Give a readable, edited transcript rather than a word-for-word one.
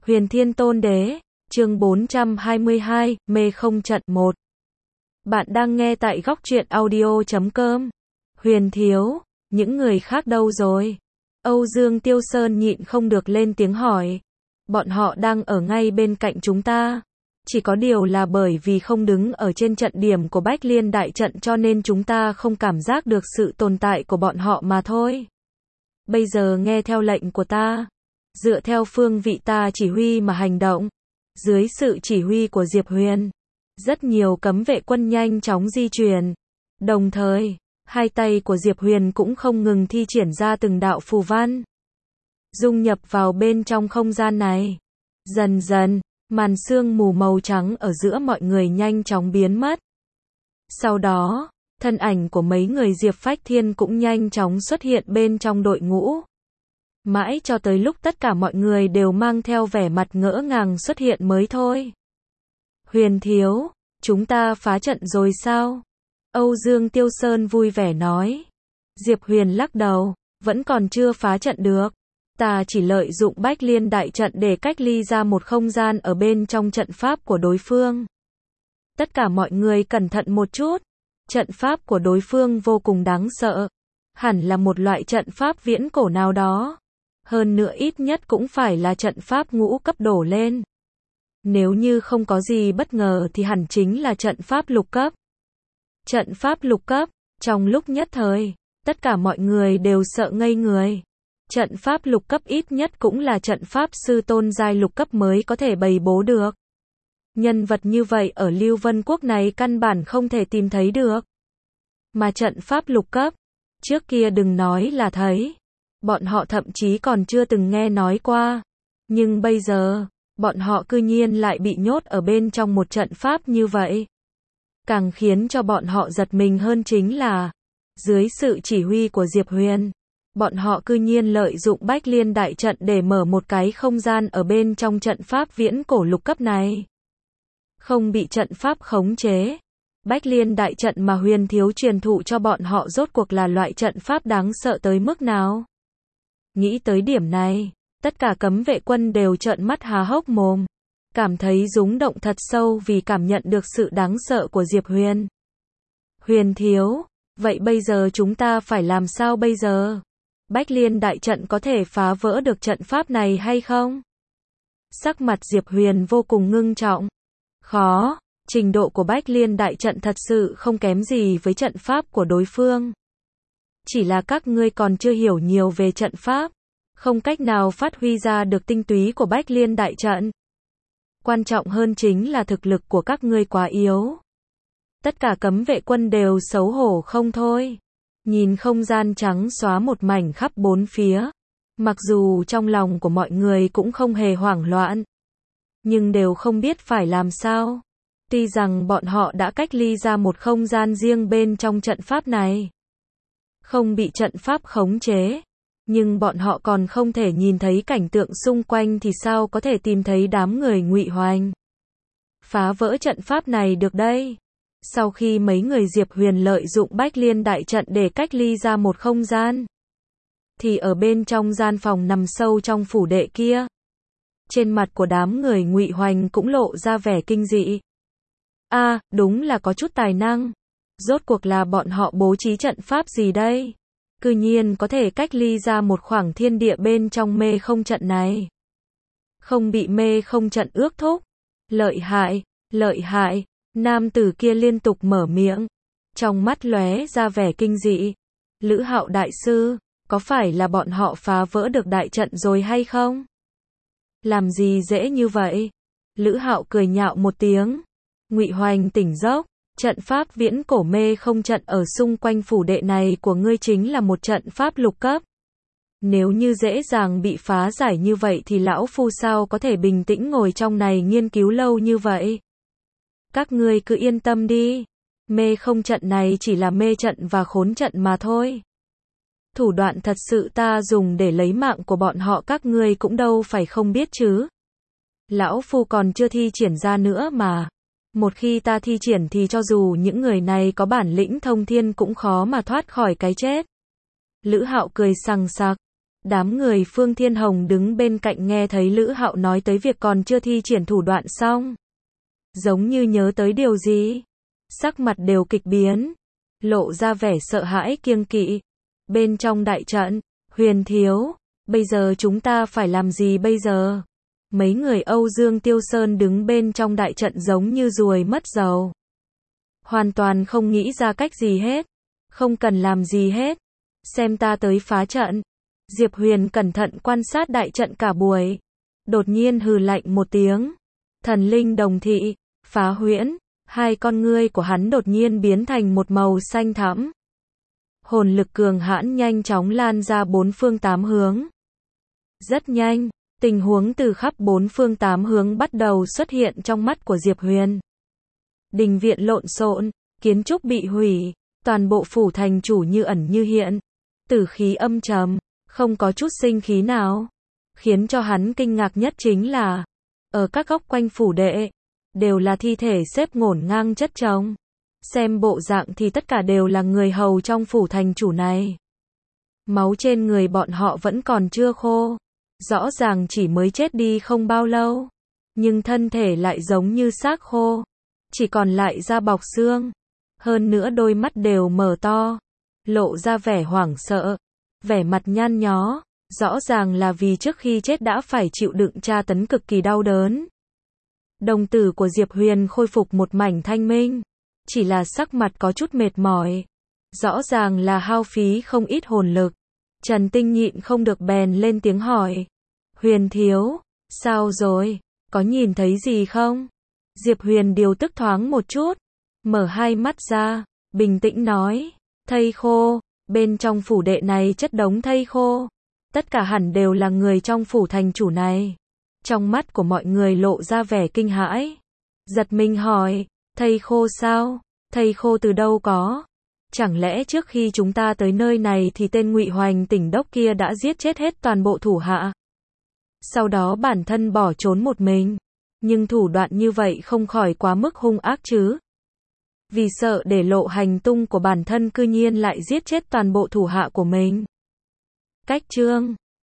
Huyền Thiên Tôn Đế, chương 422, Mê Không Trận 1. Bạn đang nghe tại góc truyện audio.com. Huyền Thiếu, những người khác đâu rồi? Âu Dương Tiêu Sơn nhịn không được lên tiếng hỏi. Bọn họ đang ở ngay bên cạnh chúng ta. Chỉ có điều là bởi vì không đứng ở trên trận điểm của Bách Liên Đại Trận cho nên chúng ta không cảm giác được sự tồn tại của bọn họ mà thôi. Bây giờ nghe theo lệnh của ta. Dựa theo phương vị ta chỉ huy mà hành động. Dưới sự chỉ huy của Diệp Huyền, rất nhiều cấm vệ quân nhanh chóng di chuyển. Đồng thời, hai tay của Diệp Huyền cũng không ngừng thi triển ra từng đạo phù văn, dung nhập vào bên trong không gian này. Dần dần, màn sương mù màu trắng ở giữa mọi người nhanh chóng biến mất. Sau đó, thân ảnh của mấy người Diệp Phách Thiên cũng nhanh chóng xuất hiện bên trong đội ngũ. Mãi cho tới lúc tất cả mọi người đều mang theo vẻ mặt ngỡ ngàng xuất hiện mới thôi. Huyền Thiếu, chúng ta phá trận rồi sao? Âu Dương Tiêu Sơn vui vẻ nói. Diệp Huyền lắc đầu, vẫn còn chưa phá trận được. Ta chỉ lợi dụng Bách Liên Đại Trận để cách ly ra một không gian ở bên trong trận pháp của đối phương. Tất cả mọi người cẩn thận một chút. Trận pháp của đối phương vô cùng đáng sợ. Hẳn là một loại trận pháp viễn cổ nào đó. Hơn nữa ít nhất cũng phải là trận pháp ngũ cấp đổ lên. Nếu như không có gì bất ngờ thì hẳn chính là trận pháp lục cấp. Trận pháp lục cấp, trong lúc nhất thời, tất cả mọi người đều sợ ngây người. Trận pháp lục cấp ít nhất cũng là trận pháp sư tôn giai lục cấp mới có thể bày bố được. Nhân vật như vậy ở Lưu Vân Quốc này căn bản không thể tìm thấy được. Mà trận pháp lục cấp, trước kia đừng nói là thấy. Bọn họ thậm chí còn chưa từng nghe nói qua. Nhưng bây giờ, bọn họ cư nhiên lại bị nhốt ở bên trong một trận pháp như vậy. Càng khiến cho bọn họ giật mình hơn chính là, dưới sự chỉ huy của Diệp Huyền, bọn họ cư nhiên lợi dụng Bách Liên Đại Trận để mở một cái không gian ở bên trong trận pháp viễn cổ lục cấp này. Không bị trận pháp khống chế. Bách Liên Đại Trận mà Huyền Thiếu truyền thụ cho bọn họ rốt cuộc là loại trận pháp đáng sợ tới mức nào? Nghĩ tới điểm này, tất cả cấm vệ quân đều trợn mắt há hốc mồm, cảm thấy rúng động thật sâu vì cảm nhận được sự đáng sợ của Diệp Huyền. Huyền Thiếu, vậy bây giờ chúng ta phải làm sao bây giờ? Bách Liên Đại Trận có thể phá vỡ được trận pháp này hay không? Sắc mặt Diệp Huyền vô cùng ngưng trọng. Khó, trình độ của Bách Liên Đại Trận thật sự không kém gì với trận pháp của đối phương. Chỉ là các ngươi còn chưa hiểu nhiều về trận pháp, không cách nào phát huy ra được tinh túy của Bách Liên Đại Trận. Quan trọng hơn chính là thực lực của các ngươi quá yếu. Tất cả cấm vệ quân đều xấu hổ không thôi. Nhìn không gian trắng xóa một mảnh khắp bốn phía. Mặc dù trong lòng của mọi người cũng không hề hoảng loạn, nhưng đều không biết phải làm sao. Tuy rằng bọn họ đã cách ly ra một không gian riêng bên trong trận pháp này, không bị trận pháp khống chế, nhưng bọn họ còn không thể nhìn thấy cảnh tượng xung quanh thì sao có thể tìm thấy đám người Ngụy Hoành. Phá vỡ trận pháp này được đây. Sau khi mấy người Diệp Huyền lợi dụng Bách Liên Đại Trận để cách ly ra một không gian, thì ở bên trong gian phòng nằm sâu trong phủ đệ kia, trên mặt của đám người Ngụy Hoành cũng lộ ra vẻ kinh dị. Đúng là có chút tài năng. Rốt cuộc là bọn họ bố trí trận pháp gì đây? Cư nhiên có thể cách ly ra một khoảng thiên địa bên trong mê không trận này. Không bị mê không trận ước thúc. Lợi hại, lợi hại. Nam tử kia liên tục mở miệng, trong mắt lóe ra vẻ kinh dị. Lữ Hạo đại sư, có phải là bọn họ phá vỡ được đại trận rồi hay không? Làm gì dễ như vậy? Lữ Hạo cười nhạo một tiếng. Ngụy Hoành tỉnh giấc. Trận pháp viễn cổ mê không trận ở xung quanh phủ đệ này của ngươi chính là một trận pháp lục cấp. Nếu như dễ dàng bị phá giải như vậy thì lão phu sao có thể bình tĩnh ngồi trong này nghiên cứu lâu như vậy? Các ngươi cứ yên tâm đi. Mê không trận này chỉ là mê trận và khốn trận mà thôi. Thủ đoạn thật sự ta dùng để lấy mạng của bọn họ các ngươi cũng đâu phải không biết chứ. Lão phu còn chưa thi triển ra nữa mà. Một khi ta thi triển thì cho dù những người này có bản lĩnh thông thiên cũng khó mà thoát khỏi cái chết. Lữ Hạo cười sằng sặc. Đám người Phương Thiên Hồng đứng bên cạnh nghe thấy Lữ Hạo nói tới việc còn chưa thi triển thủ đoạn xong. Giống như nhớ tới điều gì. Sắc mặt đều kịch biến. Lộ ra vẻ sợ hãi kiêng kỵ. Bên trong đại trận, Huyền thiếu, bây giờ chúng ta phải làm gì bây giờ? Mấy người Âu Dương Tiêu Sơn đứng bên trong đại trận giống như ruồi mất dầu. Hoàn toàn không nghĩ ra cách gì hết. Không cần làm gì hết. Xem ta tới phá trận. Diệp Huyền cẩn thận quan sát đại trận cả buổi. Đột nhiên hừ lạnh một tiếng. Thần linh đồng thị, phá huyễn. Hai con ngươi của hắn đột nhiên biến thành một màu xanh thẫm. Hồn lực cường hãn nhanh chóng lan ra bốn phương tám hướng. Rất nhanh, tình huống từ khắp bốn phương tám hướng bắt đầu xuất hiện trong mắt của Diệp Huyền. Đình viện lộn xộn, kiến trúc bị hủy, toàn bộ phủ thành chủ như ẩn như hiện. Tử khí âm trầm, không có chút sinh khí nào. Khiến cho hắn kinh ngạc nhất chính là, ở các góc quanh phủ đệ, đều là thi thể xếp ngổn ngang chất chồng. Xem bộ dạng thì tất cả đều là người hầu trong phủ thành chủ này. Máu trên người bọn họ vẫn còn chưa khô. Rõ ràng chỉ mới chết đi không bao lâu. Nhưng thân thể lại giống như xác khô. Chỉ còn lại da bọc xương. Hơn nữa đôi mắt đều mở to. Lộ ra vẻ hoảng sợ. Vẻ mặt nhăn nhó. Rõ ràng là vì trước khi chết đã phải chịu đựng tra tấn cực kỳ đau đớn. Đồng tử của Diệp Huyền khôi phục một mảnh thanh minh. Chỉ là sắc mặt có chút mệt mỏi. Rõ ràng là hao phí không ít hồn lực. Trần Tinh nhịn không được bèn lên tiếng hỏi. Huyền thiếu, sao rồi, có nhìn thấy gì không? Diệp Huyền điều tức thoáng một chút. Mở hai mắt ra, bình tĩnh nói. Thây khô, bên trong phủ đệ này chất đống thây khô. Tất cả hẳn đều là người trong phủ thành chủ này. Trong mắt của mọi người lộ ra vẻ kinh hãi. Giật mình hỏi. Thây khô sao? Thây khô từ đâu có? Chẳng lẽ trước khi chúng ta tới nơi này thì tên Ngụy Hoành tỉnh đốc kia đã giết chết hết toàn bộ thủ hạ? Sau đó bản thân bỏ trốn một mình. Nhưng thủ đoạn như vậy không khỏi quá mức hung ác chứ? Vì sợ để lộ hành tung của bản thân cư nhiên lại giết chết toàn bộ thủ hạ của mình. Cách chương